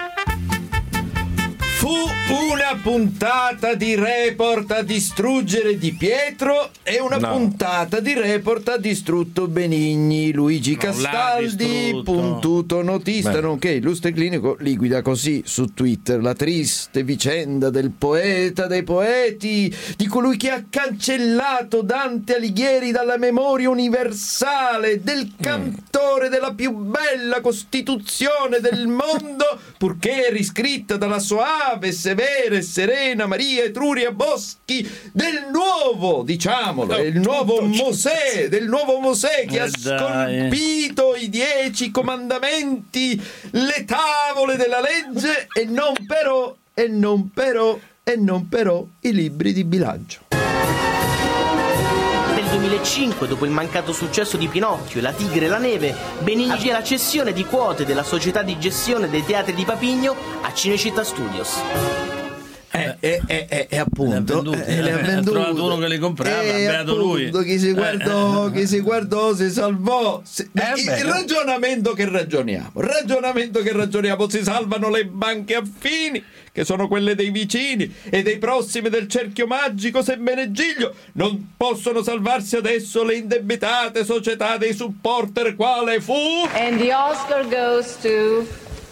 Fu una puntata di Report a distruggere Di Pietro e una No. puntata di Report ha distrutto Benigni. Luigi Non l'ha Castaldi, distrutto. puntuto notista, Beh. nonché illustre clinico, li guida così su Twitter: la triste vicenda del poeta dei poeti, di colui che ha cancellato Dante Alighieri dalla memoria universale, del cantore della più bella Costituzione del mondo, purché riscritta dalla Shoah Ave severa e serena Maria Etruria Boschi, del nuovo, diciamolo, no, il nuovo Mosè, del nuovo Mosè che eh ha scolpito i dieci comandamenti, le tavole della legge e non però, e non però, e non però i libri di bilancio. Nel duemilacinque, dopo il mancato successo di Pinocchio e La Tigre e la Neve, Benigni chiede la cessione di quote della società di gestione dei teatri di Papigno a Cinecittà Studios. E eh, eh, eh, eh, appunto le ha, eh, le ha, ha trovato uno che li comprava, eh, beato lui. Chi si guardò, eh, chi si guardò si salvò. Si, eh, il beh, ragionamento che ragioniamo, ragionamento che ragioniamo, si salvano le banche affini, che sono quelle dei vicini e dei prossimi del cerchio magico Semmenegiglio. Non possono salvarsi adesso le indebitate società dei supporter, quale fu? And the Oscar goes to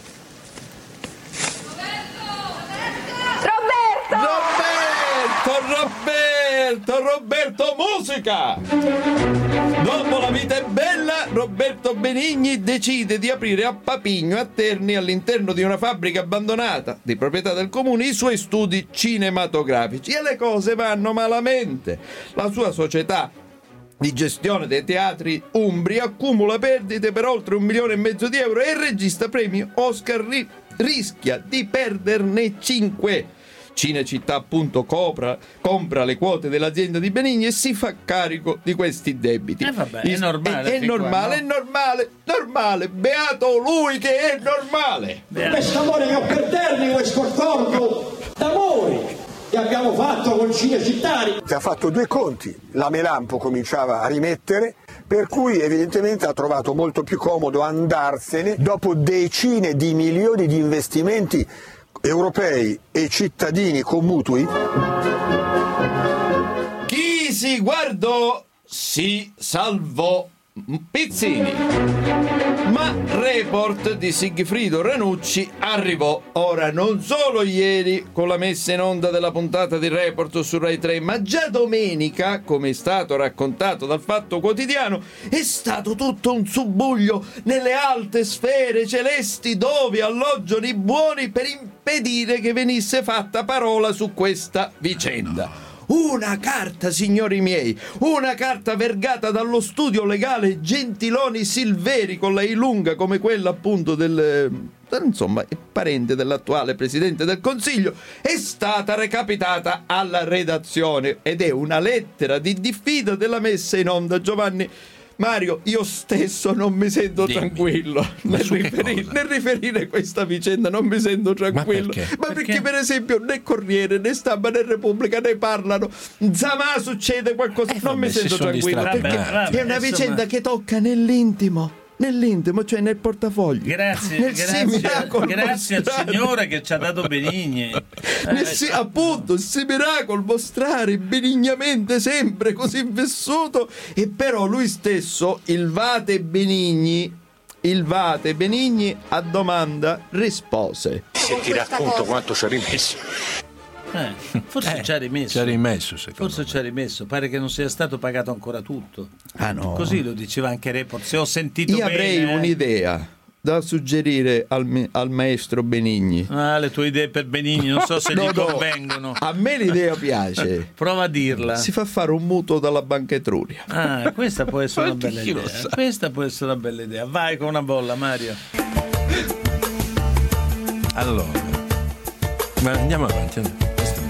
Roberto, Roberto, Roberto Musica! Dopo La vita è bella, Roberto Benigni decide di aprire a Papigno, a Terni, all'interno di una fabbrica abbandonata di proprietà del comune, i suoi studi cinematografici, e le cose vanno malamente. La sua società di gestione dei teatri umbri accumula perdite per oltre un milione e mezzo di euro e il regista premio Oscar ri- rischia di perderne cinque. Cinecittà appunto compra, compra le quote dell'azienda di Benigni e si fa carico di questi debiti. Eh vabbè, è normale. È, è normale, qua, no? è normale, normale, beato lui che è normale. Questo amore che ho per Terni, questo accordo d'amore che abbiamo fatto con Cinecittà. Ha fatto due conti, la Melampo cominciava a rimettere, per cui evidentemente ha trovato molto più comodo andarsene dopo decine di milioni di investimenti europei e cittadini con mutui. Chi si guardò si salvò. Pizzini. Ma report di Sigfrido Ranucci arrivò. Ora, non solo ieri con la messa in onda della puntata di Report su Rai tre, ma già domenica, come è stato raccontato dal Fatto Quotidiano, è stato tutto un subbuglio nelle alte sfere celesti dove alloggiano i buoni per impedire che venisse fatta parola su questa vicenda. Una carta, signori miei, una carta vergata dallo studio legale Gentiloni Silveri con la I lunga come quella appunto del, insomma, parente dell'attuale Presidente del Consiglio, è stata recapitata alla redazione ed è una lettera di diffida della messa in onda. Giovanni Mario, io stesso non mi sento Dimmi. tranquillo nel riferire, nel riferire questa vicenda, non mi sento tranquillo. Ma perché? Ma perché, perché per esempio né Corriere, né Stampa, né Repubblica ne parlano. Zamà succede qualcosa, eh, non vabbè, mi sento tranquillo perché vabbè, è una vicenda insomma... che tocca nell'intimo. Nell'intimo, cioè nel portafoglio. Grazie, nel grazie, grazie al Signore che ci ha dato Benigni. Nel, sì, appunto, il miracolo mostrare benignamente sempre così vissuto. E però lui stesso, il Vate Benigni, il Vate Benigni a domanda rispose. Se ti racconto quanto ci ha rimesso. Eh, forse eh, ci ha rimesso. Ci ha rimesso forse ci ha rimesso. Pare che non sia stato pagato ancora tutto. Ah no. Così lo diceva anche Report. Se ho sentito Io bene. Io avrei eh. un'idea da suggerire al, al maestro Benigni. Ah, le tue idee per Benigni non so se no, gli no. convengono. A me l'idea piace. Prova a dirla. Si fa fare un mutuo dalla Banca Etruria. Ah, questa può essere una bella idea. Questa può essere una bella idea. Vai con una bolla, Mario. Allora, ma andiamo avanti. Andiamo.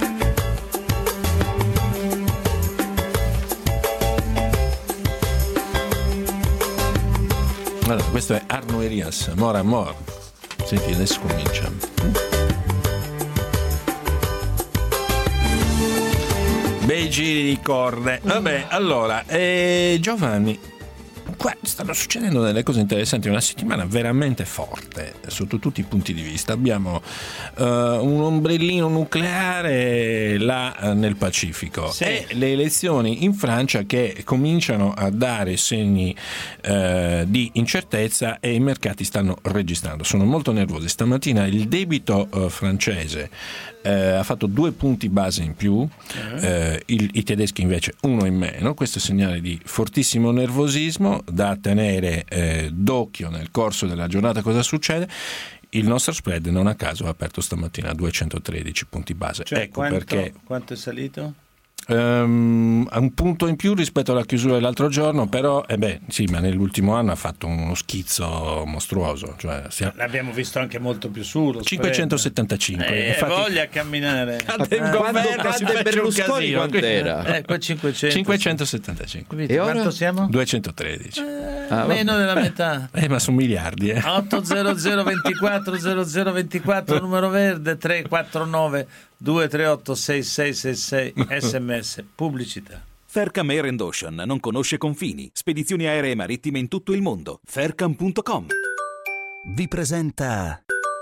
Allora, questo è Arno Elias, More and More. Senti, adesso cominciamo. Bei giri di corde. Vabbè, allora, eh, Giovanni, qua stanno succedendo delle cose interessanti, una settimana veramente forte sotto tutti i punti di vista. Abbiamo uh, un ombrellino nucleare là uh, nel Pacifico, sì. E le elezioni in Francia che cominciano a dare segni uh, di incertezza e i mercati stanno registrando, sono molto nervosi. Stamattina il debito uh, francese uh, ha fatto due punti base in più, uh, il, i tedeschi invece uno in meno. Questo è segnale di fortissimo nervosismo da tenere eh, d'occhio nel corso della giornata cosa succede. il nostro spread non a caso ha aperto stamattina a duecentotredici punti base. Cioè, ecco quanto, perché quanto è salito? Um, un punto in più rispetto alla chiusura dell'altro giorno, però eh beh, sì, ma nell'ultimo anno ha fatto uno schizzo mostruoso, cioè, siamo... l'abbiamo visto anche molto più su lo cinquecentosettantacinque. Eh, infatti, voglia camminare. Cade il governo, si fece Berlusconi quant'era? Eh, qua cinquecento. cinquecentosettantacinque. E ora? Quanto siamo? duecentotredici. Eh, ah, meno della metà. Eh, ma sono miliardi. Eh. ottocento ventiquattro zero zero ventiquattro numero verde tre quattro nove due tre otto sei sei sei sei sms pubblicità. Faircam Air and Ocean non conosce confini. Spedizioni aeree marittime in tutto il mondo. Faircam punto com vi presenta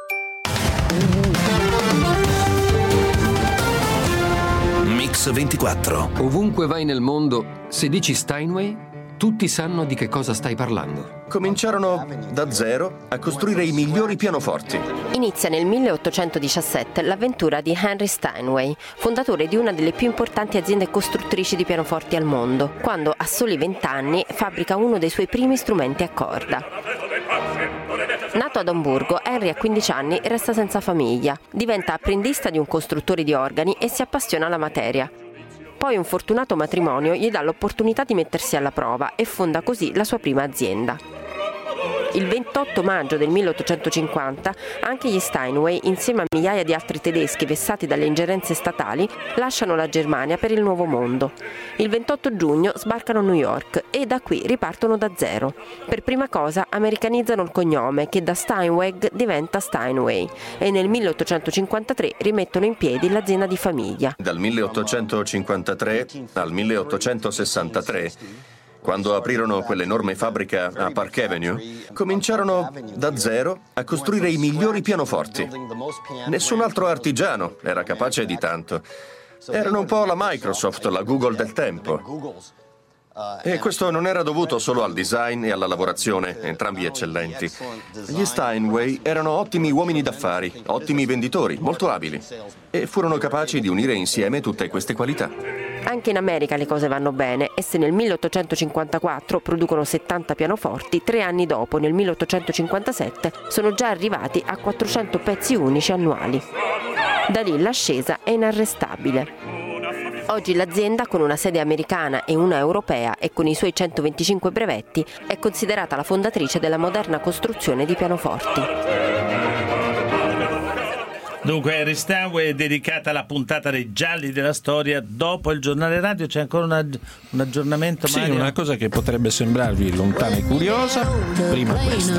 Mix ventiquattro. Ovunque vai nel mondo, se dici Steinway, tutti sanno di che cosa stai parlando. Cominciarono da zero a costruire i migliori pianoforti. Inizia nel milleottocentodiciassette l'avventura di Henry Steinway, fondatore di una delle più importanti aziende costruttrici di pianoforti al mondo, quando a soli vent'anni fabbrica uno dei suoi primi strumenti a corda. Nato ad Amburgo, Henry a quindici anni resta senza famiglia, diventa apprendista di un costruttore di organi e si appassiona alla materia. Poi un fortunato matrimonio gli dà l'opportunità di mettersi alla prova e fonda così la sua prima azienda. Il ventotto maggio del milleottocentocinquanta anche gli Steinway, insieme a migliaia di altri tedeschi vessati dalle ingerenze statali, lasciano la Germania per il nuovo mondo. Il ventotto giugno sbarcano a New York e da qui ripartono da zero. Per prima cosa americanizzano il cognome, che da Steinweg diventa Steinway, e nel milleottocentocinquantatré rimettono in piedi l'azienda di famiglia. Dal milleottocentocinquantatré al milleottocentosessantatré, quando aprirono quell'enorme fabbrica a Park Avenue, cominciarono da zero a costruire i migliori pianoforti. Nessun altro artigiano era capace di tanto. Erano un po' la Microsoft, la Google del tempo. E questo non era dovuto solo al design e alla lavorazione, entrambi eccellenti. Gli Steinway erano ottimi uomini d'affari, ottimi venditori, molto abili, e furono capaci di unire insieme tutte queste qualità. Anche in America le cose vanno bene e se nel milleottocentocinquantaquattro producono settanta pianoforti, tre anni dopo, nel milleottocentocinquantasette, sono già arrivati a quattrocento pezzi unici annuali. Da lì l'ascesa è inarrestabile. Oggi l'azienda, con una sede americana e una europea e con i suoi centoventicinque brevetti, è considerata la fondatrice della moderna costruzione di pianoforti. Dunque, Henry Steinway è dedicata alla puntata dei gialli della storia. Dopo il giornale radio c'è ancora una, un aggiornamento, sì, Mario? Una cosa che potrebbe sembrarvi lontana e curiosa. Prima questa.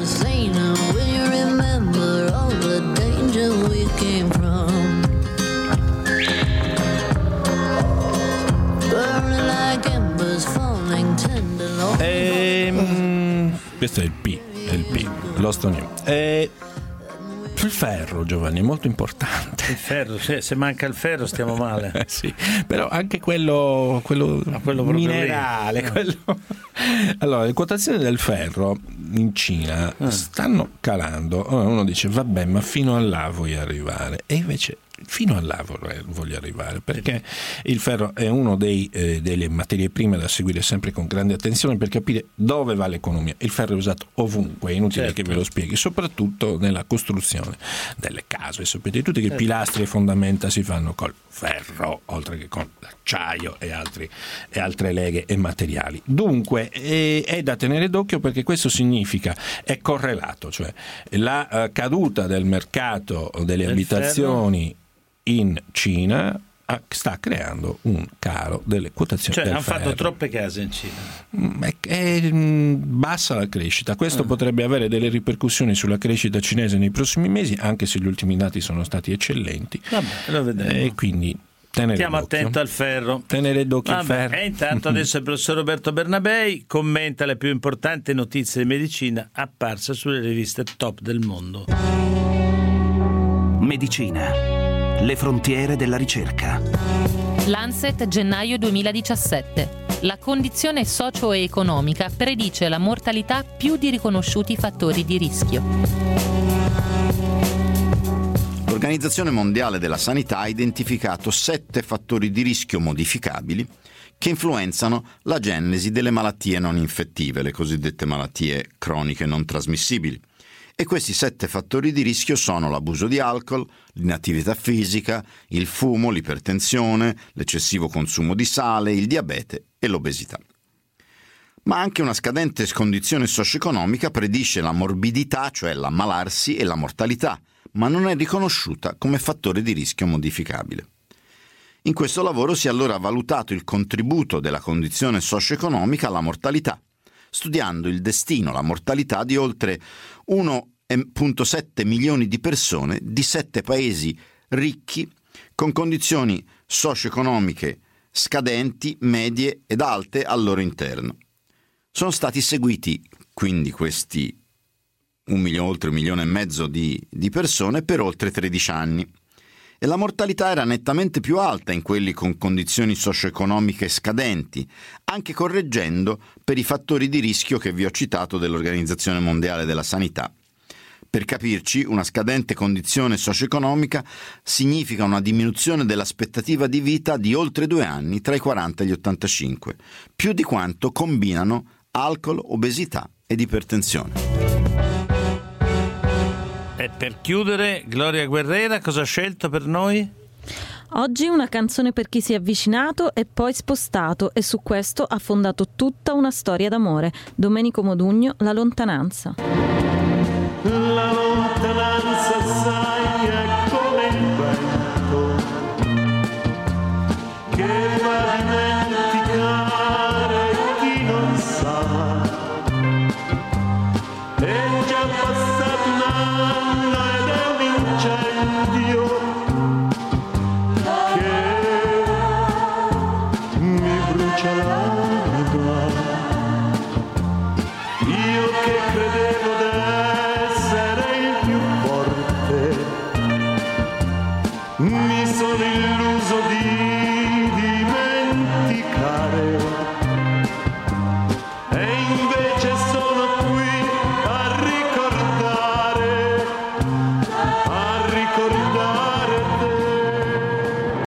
Ehm, questo è il P, è il P, l'Ostonium. E il ferro, Giovanni, è molto importante. Il ferro, se, se manca il ferro stiamo male. Eh sì, però anche quello, quello, ah, quello minerale. Quello... Allora, le quotazioni del ferro in Cina ah. stanno calando. Allora uno dice, vabbè, ma fino a là vuoi arrivare? E invece fino a là voglio arrivare, perché il ferro è uno dei, eh, delle materie prime da seguire sempre con grande attenzione per capire dove va l'economia. Il ferro è usato ovunque, è inutile certo. che ve lo spieghi, soprattutto nella costruzione delle case. Sapete tutti che certo. pilastri e fondamenta si fanno col ferro, oltre che con l'acciaio e, altri, e altre leghe e materiali. Dunque è, è da tenere d'occhio, perché questo significa, è correlato, cioè la uh, caduta del mercato delle del abitazioni ferro in Cina sta creando un calo delle quotazioni cioè del hanno ferro. Fatto troppe case in Cina, è, è bassa la crescita. Questo ah. potrebbe avere delle ripercussioni sulla crescita cinese nei prossimi mesi, anche se gli ultimi dati sono stati eccellenti. Vabbè, lo vedremo. E quindi tenere stiamo d'occhio. attento al ferro, tenere d'occhio Vabbè, il ferro. E intanto adesso il professor Roberto Bernabei commenta le più importanti notizie di medicina apparse sulle riviste top del mondo. Medicina. Le frontiere della ricerca. Lancet, gennaio duemiladiciassette. La condizione socio-economica predice la mortalità più di riconosciuti fattori di rischio. L'Organizzazione Mondiale della Sanità ha identificato sette fattori di rischio modificabili che influenzano la genesi delle malattie non infettive, le cosiddette malattie croniche non trasmissibili, E questi sette fattori di rischio sono l'abuso di alcol, l'inattività fisica, il fumo, l'ipertensione, l'eccessivo consumo di sale, il diabete e l'obesità. Ma anche una scadente condizione socio-economica predice la morbidità, cioè l'ammalarsi, e la mortalità, ma non è riconosciuta come fattore di rischio modificabile. In questo lavoro si è allora valutato il contributo della condizione socio-economica alla mortalità, studiando il destino, la mortalità di oltre uno virgola sette milioni di persone di sette paesi ricchi con condizioni socio-economiche scadenti, medie ed alte al loro interno. Sono stati seguiti quindi questi un milione, oltre un milione e mezzo di, di persone per oltre tredici anni. E la mortalità era nettamente più alta in quelli con condizioni socio-economiche scadenti, anche correggendo per i fattori di rischio che vi ho citato dell'Organizzazione Mondiale della Sanità. Per capirci, una scadente condizione socio-economica significa una diminuzione dell'aspettativa di vita di oltre due anni tra i quaranta e gli ottantacinque, più di quanto combinano alcol, obesità ed ipertensione. E per chiudere, Gloria Guerrera, cosa ha scelto per noi? Oggi una canzone per chi si è avvicinato e poi spostato, e su questo ha fondato tutta una storia d'amore. Domenico Modugno, La lontananza. La lontananza, sai, è come il vento che va a dimenticare chi non sa. È già passato un anno ed è un incendio che mi brucia l'anima.